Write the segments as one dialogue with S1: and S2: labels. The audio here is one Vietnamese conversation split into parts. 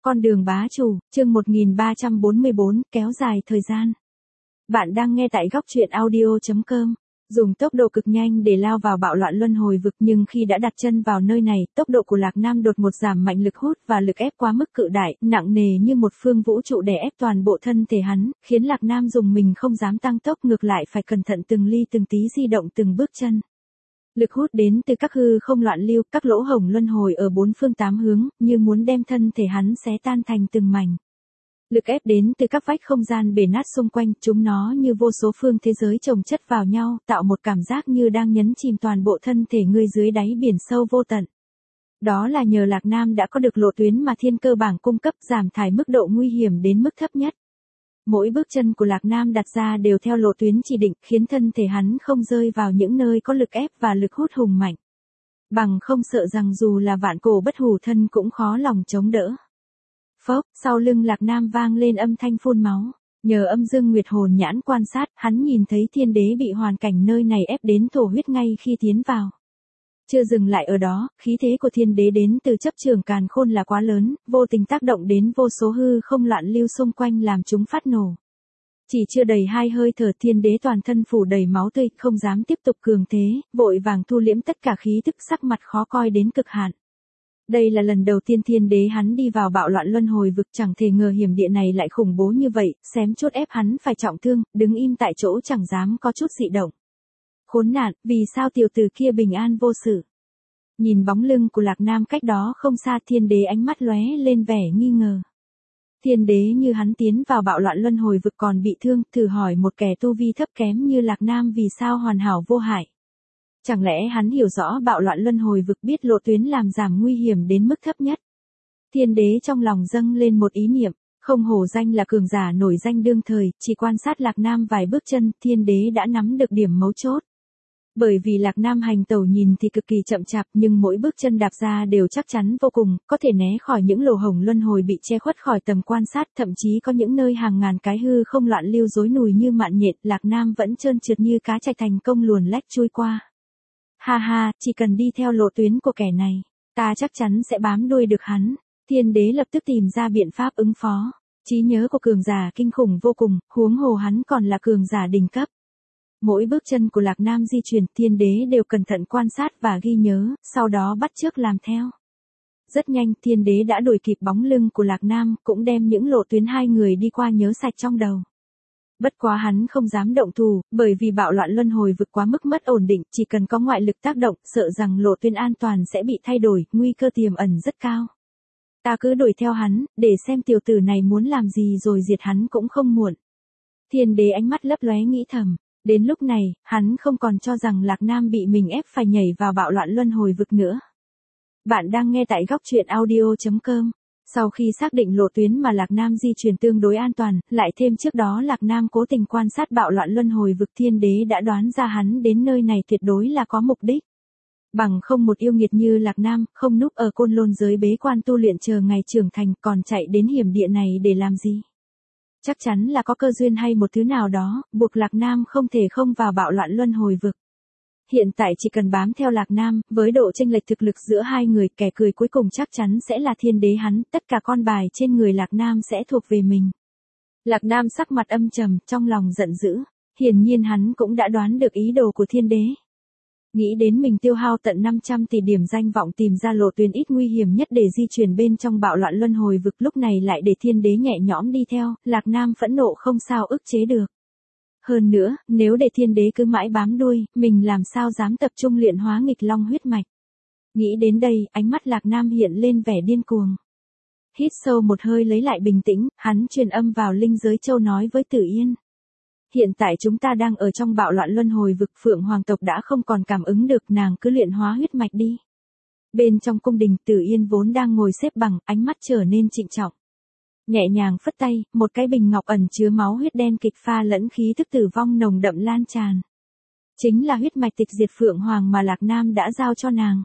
S1: Con đường bá chủ, chương 1344, kéo dài thời gian. Bạn đang nghe tại góc truyện audio.com. Dùng tốc độ cực nhanh để lao vào bạo loạn luân hồi vực, nhưng khi đã đặt chân vào nơi này, tốc độ của Lạc Nam đột ngột giảm mạnh, lực hút và lực ép quá mức cự đại, nặng nề như một phương vũ trụ đè ép toàn bộ thân thể hắn, khiến Lạc Nam dùng mình không dám tăng tốc, ngược lại phải cẩn thận từng ly từng tí di động từng bước chân. Lực hút đến từ các hư không loạn lưu, các lỗ hổng luân hồi ở bốn phương tám hướng, như muốn đem thân thể hắn xé tan thành từng mảnh. Lực ép đến từ các vách không gian bể nát xung quanh, chúng nó như vô số phương thế giới chồng chất vào nhau, tạo một cảm giác như đang nhấn chìm toàn bộ thân thể ngươi dưới đáy biển sâu vô tận. Đó là nhờ Lạc Nam đã có được lộ tuyến mà thiên cơ bảng cung cấp, giảm thải mức độ nguy hiểm đến mức thấp nhất. Mỗi bước chân của Lạc Nam đặt ra đều theo lộ tuyến chỉ định, khiến thân thể hắn không rơi vào những nơi có lực ép và lực hút hùng mạnh. Bằng không sợ rằng dù là vạn cổ bất hủ thân cũng khó lòng chống đỡ. Phốc, sau lưng Lạc Nam vang lên âm thanh phun máu. Nhờ âm dương nguyệt hồn nhãn quan sát, hắn nhìn thấy thiên đế bị hoàn cảnh nơi này ép đến thổ huyết ngay khi tiến vào. Chưa dừng lại ở đó, khí thế của thiên đế đến từ chấp trường càn khôn là quá lớn, vô tình tác động đến vô số hư không loạn lưu xung quanh làm chúng phát nổ. Chỉ chưa đầy 2 hơi thở, thiên đế toàn thân phủ đầy máu tươi, không dám tiếp tục cường thế, vội vàng thu liễm tất cả khí tức, sắc mặt khó coi đến cực hạn. Đây là lần đầu tiên thiên đế hắn đi vào bạo loạn luân hồi vực, chẳng thể ngờ hiểm địa này lại khủng bố như vậy, xém chốt ép hắn phải trọng thương, đứng im tại chỗ chẳng dám có chút dị động. Khốn nạn, vì sao tiểu tử kia bình an vô sự? Nhìn bóng lưng của Lạc Nam cách đó không xa, thiên đế ánh mắt lóe lên vẻ nghi ngờ. Thiên đế như hắn tiến vào bạo loạn luân hồi vực còn bị thương, thử hỏi một kẻ tu vi thấp kém như Lạc Nam vì sao hoàn hảo vô hại? Chẳng lẽ hắn hiểu rõ bạo loạn luân hồi vực, biết lộ tuyến làm giảm nguy hiểm đến mức thấp nhất? Thiên đế trong lòng dâng lên một ý niệm, không hổ danh là cường giả nổi danh đương thời, chỉ quan sát Lạc Nam vài bước chân, thiên đế đã nắm được điểm mấu chốt. Bởi vì Lạc Nam hành tẩu nhìn thì cực kỳ chậm chạp, nhưng mỗi bước chân đạp ra đều chắc chắn vô cùng, có thể né khỏi những lỗ hổng luân hồi bị che khuất khỏi tầm quan sát, thậm chí có những nơi hàng ngàn cái hư không loạn lưu rối nùi như mạn nhện, Lạc Nam vẫn trơn trượt như cá chạch thành công luồn lách chui qua. Ha ha, chỉ cần đi theo lộ tuyến của kẻ này, ta chắc chắn sẽ bám đuôi được hắn. Thiên đế lập tức tìm ra biện pháp ứng phó. Trí nhớ của cường giả kinh khủng vô cùng, huống hồ hắn còn là cường giả đỉnh cấp. Mỗi bước chân của Lạc Nam di chuyển, thiên đế đều cẩn thận quan sát và ghi nhớ, sau đó bắt chước làm theo. Rất nhanh, thiên đế đã đuổi kịp bóng lưng của Lạc Nam, cũng đem những lộ tuyến hai người đi qua nhớ sạch trong đầu. Bất quá hắn không dám động thủ, bởi vì bạo loạn luân hồi vực quá mức mất ổn định, chỉ cần có ngoại lực tác động, sợ rằng lộ tuyến an toàn sẽ bị thay đổi, nguy cơ tiềm ẩn rất cao. Ta cứ đuổi theo hắn, để xem tiểu tử này muốn làm gì rồi diệt hắn cũng không muộn. Thiên đế ánh mắt lấp lóe nghĩ thầm. Đến lúc này, hắn không còn cho rằng Lạc Nam bị mình ép phải nhảy vào bạo loạn luân hồi vực nữa. Bạn đang nghe tại góc truyện audio.com. Sau khi xác định lộ tuyến mà Lạc Nam di chuyển tương đối an toàn, lại thêm trước đó Lạc Nam cố tình quan sát bạo loạn luân hồi vực, thiên đế đã đoán ra hắn đến nơi này tuyệt đối là có mục đích. Bằng không một yêu nghiệt như Lạc Nam, không núp ở côn lôn giới bế quan tu luyện chờ ngày trưởng thành, còn chạy đến hiểm địa này để làm gì? Chắc chắn là có cơ duyên hay một thứ nào đó, buộc Lạc Nam không thể không vào bạo loạn luân hồi vực. Hiện tại chỉ cần bám theo Lạc Nam, với độ chênh lệch thực lực giữa hai người, kẻ cười cuối cùng chắc chắn sẽ là thiên đế hắn, tất cả con bài trên người Lạc Nam sẽ thuộc về mình. Lạc Nam sắc mặt âm trầm, trong lòng giận dữ, hiển nhiên hắn cũng đã đoán được ý đồ của thiên đế. Nghĩ đến mình tiêu hao tận 500 tỷ điểm danh vọng tìm ra lộ tuyến ít nguy hiểm nhất để di chuyển bên trong bạo loạn luân hồi vực, lúc này lại để thiên đế nhẹ nhõm đi theo, Lạc Nam phẫn nộ không sao ức chế được. Hơn nữa, nếu để thiên đế cứ mãi bám đuôi, mình làm sao dám tập trung luyện hóa nghịch long huyết mạch. Nghĩ đến đây, ánh mắt Lạc Nam hiện lên vẻ điên cuồng. Hít sâu một hơi lấy lại bình tĩnh, hắn truyền âm vào linh giới châu nói với Tử Yên. Hiện tại chúng ta đang ở trong bạo loạn luân hồi vực, Phượng Hoàng tộc đã không còn cảm ứng được, nàng cứ luyện hóa huyết mạch đi. Bên trong cung đình, Tử Yên vốn đang ngồi xếp bằng, ánh mắt trở nên trịnh trọng. Nhẹ nhàng phất tay, một cái bình ngọc ẩn chứa máu huyết đen kịch pha lẫn khí thức tử vong nồng đậm lan tràn. Chính là huyết mạch tịch diệt Phượng Hoàng mà Lạc Nam đã giao cho nàng.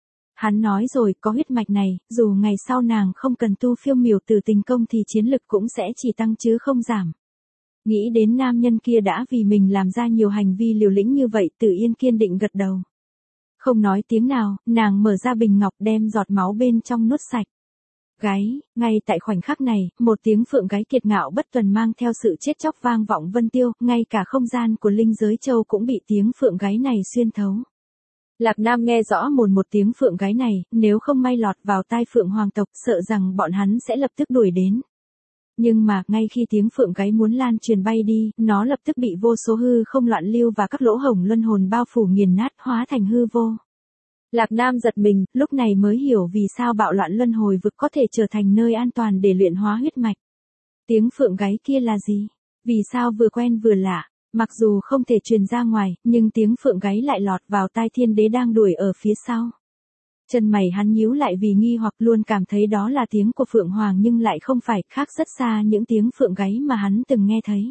S1: Hắn nói rồi, có huyết mạch này, dù ngày sau nàng không cần tu phiêu miểu tử tình công thì chiến lực cũng sẽ chỉ tăng chứ không giảm. Nghĩ đến nam nhân kia đã vì mình làm ra nhiều hành vi liều lĩnh như vậy, Tử Yên kiên định gật đầu. Không nói tiếng nào, nàng mở ra bình ngọc đem giọt máu bên trong nuốt sạch. Gáy, ngay tại khoảnh khắc này, một tiếng phượng gáy kiệt ngạo bất tuần mang theo sự chết chóc vang vọng vân tiêu, ngay cả không gian của linh giới châu cũng bị tiếng phượng gáy này xuyên thấu. Lạc Nam nghe rõ một tiếng phượng gáy này, nếu không may lọt vào tai phượng hoàng tộc, sợ rằng bọn hắn sẽ lập tức đuổi đến. Nhưng mà, ngay khi tiếng phượng gáy muốn lan truyền bay đi, nó lập tức bị vô số hư không loạn lưu và các lỗ hổng luân hồn bao phủ nghiền nát, hóa thành hư vô. Lạc Nam giật mình, lúc này mới hiểu vì sao bạo loạn luân hồi vực có thể trở thành nơi an toàn để luyện hóa huyết mạch. Tiếng phượng gáy kia là gì? Vì sao vừa quen vừa lạ? Mặc dù không thể truyền ra ngoài, nhưng tiếng phượng gáy lại lọt vào tai thiên đế đang đuổi ở phía sau. Chân mày hắn nhíu lại vì nghi hoặc, luôn cảm thấy đó là tiếng của phượng hoàng nhưng lại không phải, khác rất xa những tiếng phượng gáy mà hắn từng nghe thấy.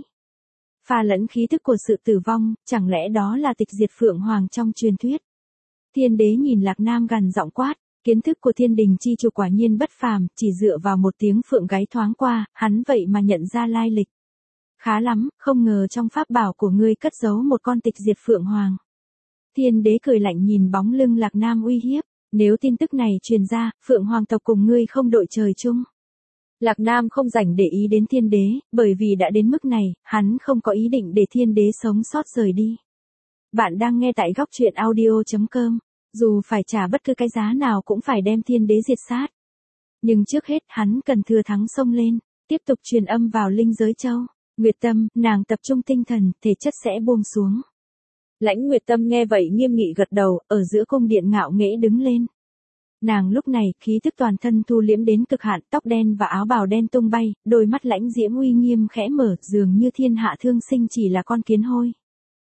S1: Pha lẫn khí thức của sự tử vong, chẳng lẽ đó là tịch diệt phượng hoàng trong truyền thuyết? Thiên đế nhìn Lạc Nam gằn giọng quát, kiến thức của thiên đình chi chủ quả nhiên bất phàm, chỉ dựa vào một tiếng phượng gáy thoáng qua, hắn vậy mà nhận ra lai lịch. Khá lắm, không ngờ trong pháp bảo của ngươi cất giấu một con tịch diệt phượng hoàng. Thiên đế cười lạnh nhìn bóng lưng Lạc Nam uy hiếp, nếu tin tức này truyền ra, phượng hoàng tộc cùng ngươi không đội trời chung. Lạc Nam không rảnh để ý đến thiên đế, bởi vì đã đến mức này, hắn không có ý định để thiên đế sống sót rời đi. Bạn đang nghe tại góc truyện audio.com, dù phải trả bất cứ cái giá nào cũng phải đem thiên đế diệt sát. Nhưng trước hết hắn cần thừa thắng xông lên, tiếp tục truyền âm vào linh giới châu. Nguyệt Tâm, nàng tập trung tinh thần, thể chất sẽ buông xuống. Lãnh Nguyệt Tâm nghe vậy nghiêm nghị gật đầu, ở giữa cung điện ngạo nghễ đứng lên. Nàng lúc này, khí tức toàn thân thu liễm đến cực hạn, tóc đen và áo bào đen tung bay, đôi mắt lãnh diễm uy nghiêm khẽ mở, dường như thiên hạ thương sinh chỉ là con kiến hôi.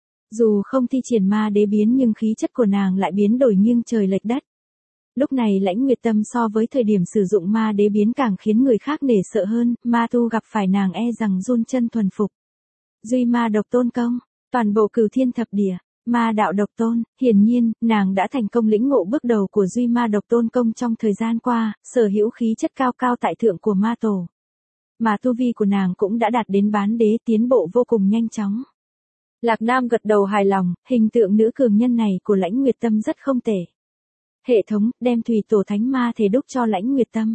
S1: Dù không thi triển ma đế biến nhưng khí chất của nàng lại biến đổi nghiêng trời lệch đất. Lúc này Lãnh Nguyệt Tâm so với thời điểm sử dụng ma đế biến càng khiến người khác nể sợ hơn, ma tu gặp phải nàng e rằng run chân thuần phục. Duy ma độc tôn công, toàn bộ cửu thiên thập địa, ma đạo độc tôn, hiển nhiên, nàng đã thành công lĩnh ngộ bước đầu của duy ma độc tôn công trong thời gian qua, sở hữu khí chất cao cao tại thượng của ma tổ. Mà tu vi của nàng cũng đã đạt đến bán đế, tiến bộ vô cùng nhanh chóng. Lạc Nam gật đầu hài lòng, hình tượng nữ cường nhân này của Lãnh Nguyệt Tâm rất không tệ. Hệ thống, đem thủy tổ thánh ma thể đúc cho Lãnh Nguyệt Tâm.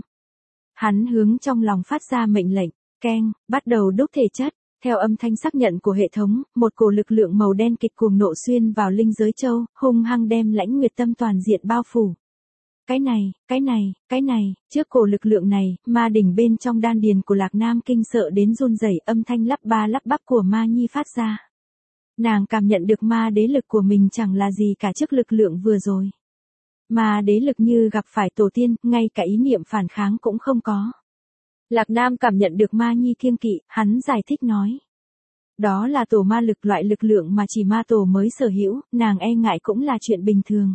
S1: Hắn hướng trong lòng phát ra mệnh lệnh, keng, bắt đầu đúc thể chất. Theo âm thanh xác nhận của hệ thống, một cổ lực lượng màu đen kịch cuồng nộ xuyên vào linh giới châu, hung hăng đem Lãnh Nguyệt Tâm toàn diện bao phủ. Cái này, trước cổ lực lượng này, ma đỉnh bên trong đan điền của Lạc Nam kinh sợ đến run rẩy, âm thanh lắp ba lắp bắp của ma nhi phát ra. Nàng cảm nhận được ma đế lực của mình chẳng là gì cả trước lực lượng vừa rồi. Ma đế lực như gặp phải tổ tiên, ngay cả ý niệm phản kháng cũng không có. Lạc Nam cảm nhận được ma nhi kiêng kỵ, hắn giải thích nói. Đó là tổ ma lực, loại lực lượng mà chỉ ma tổ mới sở hữu, nàng e ngại cũng là chuyện bình thường.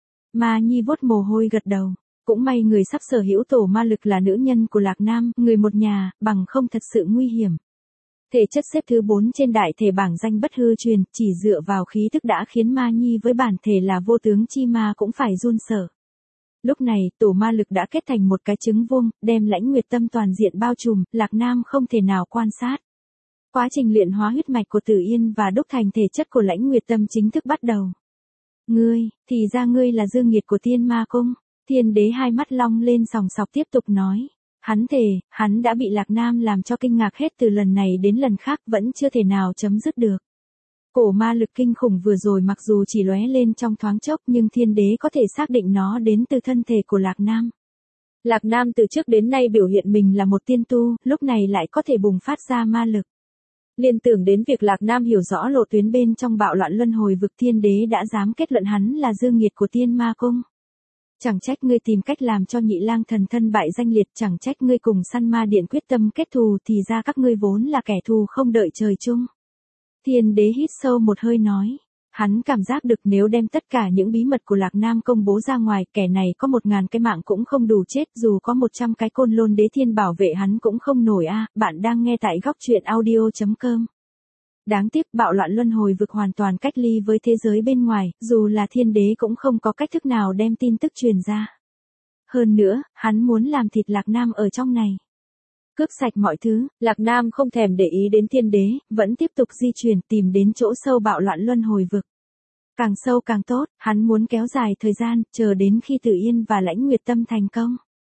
S1: Ma nhi vuốt mồ hôi gật đầu, cũng may người sắp sở hữu tổ ma lực là nữ nhân của Lạc Nam, người một nhà, bằng không thật sự nguy hiểm. Thể chất xếp thứ 4 trên đại thể bảng danh bất hư truyền, chỉ dựa vào khí thức đã khiến ma nhi với bản thể là vô tướng chi ma cũng phải run sợ. Lúc này, tổ ma lực đã kết thành một cái trứng vuông, đem Lãnh Nguyệt Tâm toàn diện bao trùm, Lạc Nam không thể nào quan sát. Quá trình luyện hóa huyết mạch của Tử Yên và đúc thành thể chất của Lãnh Nguyệt Tâm chính thức bắt đầu. Ngươi, thì ra ngươi là dương nghiệt của Tiên Ma Cung. Thiên đế hai mắt long lên sòng sọc tiếp tục nói. Hắn thề, hắn đã bị Lạc Nam làm cho kinh ngạc hết từ lần này đến lần khác vẫn chưa thể nào chấm dứt được. Cổ ma lực kinh khủng vừa rồi mặc dù chỉ lóe lên trong thoáng chốc nhưng thiên đế có thể xác định nó đến từ thân thể của Lạc Nam. Lạc Nam từ trước đến nay biểu hiện mình là một tiên tu, lúc này lại có thể bùng phát ra ma lực. Liên tưởng đến việc Lạc Nam hiểu rõ lộ tuyến bên trong bạo loạn luân hồi vực, thiên đế đã dám kết luận hắn là dương nghiệt của Tiên Ma Cung. Chẳng trách ngươi tìm cách làm cho Nhị Lang Thần thân bại danh liệt, chẳng trách ngươi cùng Săn Ma Điện quyết tâm kết thù, thì ra các ngươi vốn là kẻ thù không đợi trời chung. Thiên đế hít sâu một hơi nói. Hắn cảm giác được nếu đem tất cả những bí mật của Lạc Nam công bố ra ngoài, kẻ này có 1000 cái mạng cũng không đủ chết, dù có 100 cái côn lôn đế thiên bảo vệ hắn cũng không nổi a. Bạn đang nghe tại góc truyện audio.com. Đáng tiếc bạo loạn luân hồi vực hoàn toàn cách ly với thế giới bên ngoài, dù là thiên đế cũng không có cách thức nào đem tin tức truyền ra. Hơn nữa, hắn muốn làm thịt Lạc Nam ở trong này. Cướp sạch mọi thứ, Lạc Nam không thèm để ý đến thiên đế, vẫn tiếp tục di chuyển tìm đến chỗ sâu bạo loạn luân hồi vực. Càng sâu càng tốt, hắn muốn kéo dài thời gian, chờ đến khi Tử Yên và Lãnh Nguyệt Tâm thành công.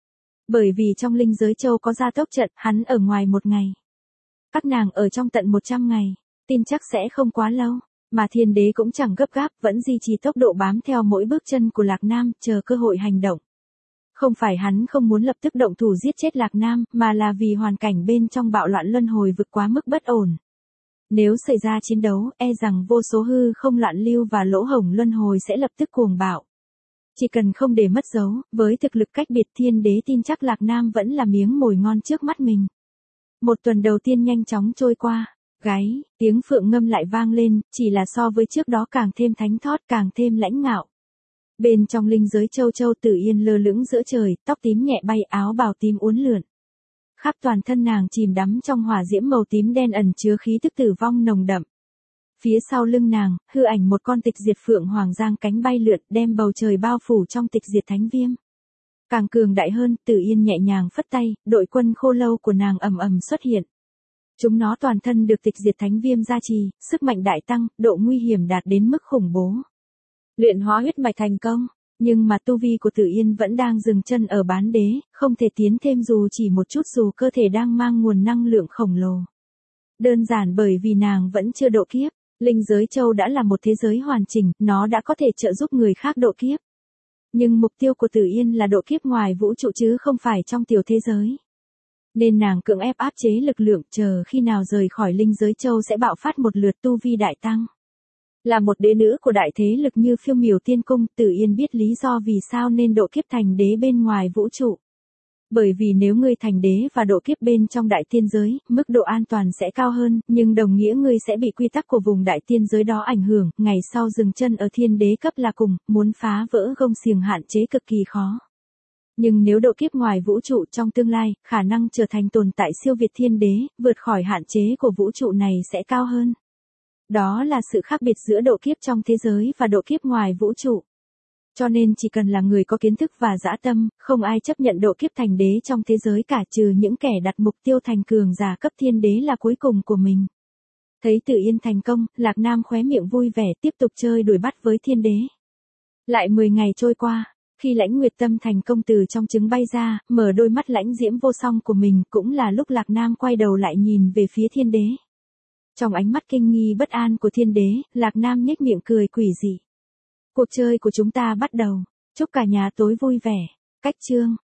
S1: Bởi vì trong linh giới châu có gia tốc trận, hắn ở ngoài 1 ngày. Các nàng ở trong tận 100 ngày, tin chắc sẽ không quá lâu. Mà thiên đế cũng chẳng gấp gáp, vẫn duy trì tốc độ bám theo mỗi bước chân của Lạc Nam, chờ cơ hội hành động. Không phải hắn không muốn lập tức động thủ giết chết Lạc Nam, mà là vì hoàn cảnh bên trong bạo loạn luân hồi vực quá mức bất ổn. Nếu xảy ra chiến đấu, e rằng vô số hư không loạn lưu và lỗ hổng luân hồi sẽ lập tức cuồng bạo. Chỉ cần không để mất dấu, với thực lực cách biệt thiên đế tin chắc Lạc Nam vẫn là miếng mồi ngon trước mắt mình. 1 tuần đầu tiên nhanh chóng trôi qua. Gáy, tiếng phượng ngâm lại vang lên, chỉ là so với trước đó càng thêm thánh thót, càng thêm lãnh ngạo. Bên trong linh giới châu châu Tử Yên lơ lửng giữa trời, tóc tím nhẹ bay, áo bào tím uốn lượn. Khắp toàn thân nàng chìm đắm trong hỏa diễm màu tím đen ẩn chứa khí tức tử vong nồng đậm. Phía sau lưng nàng, hư ảnh một con tịch diệt phượng hoàng giang cánh bay lượn, đem bầu trời bao phủ trong tịch diệt thánh viêm. Càng cường đại hơn, Tử Yên nhẹ nhàng phất tay, đội quân khô lâu của nàng ầm ầm xuất hiện. Chúng nó toàn thân được tịch diệt thánh viêm gia trì, sức mạnh đại tăng, độ nguy hiểm đạt đến mức khủng bố. Luyện hóa huyết mạch thành công, nhưng mà tu vi của Tử Yên vẫn đang dừng chân ở bán đế, không thể tiến thêm dù chỉ một chút dù cơ thể đang mang nguồn năng lượng khổng lồ. Đơn giản bởi vì nàng vẫn chưa độ kiếp, linh giới châu đã là một thế giới hoàn chỉnh, nó đã có thể trợ giúp người khác độ kiếp. Nhưng mục tiêu của Tử Yên là độ kiếp ngoài vũ trụ chứ không phải trong tiểu thế giới. Nên nàng cưỡng ép áp chế lực lượng, chờ khi nào rời khỏi linh giới châu sẽ bạo phát một lượt tu vi đại tăng. Là một đế nữ của đại thế lực như Phiêu Miểu Tiên Cung, Tử Yên biết lý do vì sao nên độ kiếp thành đế bên ngoài vũ trụ. Bởi vì nếu ngươi thành đế và độ kiếp bên trong đại tiên giới, mức độ an toàn sẽ cao hơn, nhưng đồng nghĩa ngươi sẽ bị quy tắc của vùng đại tiên giới đó ảnh hưởng, ngày sau dừng chân ở thiên đế cấp là cùng, muốn phá vỡ gông xiềng hạn chế cực kỳ khó. Nhưng nếu độ kiếp ngoài vũ trụ trong tương lai, khả năng trở thành tồn tại siêu việt thiên đế, vượt khỏi hạn chế của vũ trụ này sẽ cao hơn. Đó là sự khác biệt giữa độ kiếp trong thế giới và độ kiếp ngoài vũ trụ. Cho nên chỉ cần là người có kiến thức và dã tâm, không ai chấp nhận độ kiếp thành đế trong thế giới cả, trừ những kẻ đặt mục tiêu thành cường giả cấp thiên đế là cuối cùng của mình. Thấy Tử Yên thành công, Lạc Nam khóe miệng vui vẻ tiếp tục chơi đuổi bắt với thiên đế. Lại 10 ngày trôi qua, khi Lãnh Nguyệt Tâm thành công từ trong trứng bay ra, mở đôi mắt lãnh diễm vô song của mình, cũng là lúc Lạc Nam quay đầu lại nhìn về phía thiên đế. Trong ánh mắt kinh nghi bất an của thiên đế, Lạc Nam nhếch miệng cười quỷ dị. Cuộc chơi của chúng ta bắt đầu, chúc cả nhà tối vui vẻ. Cách chương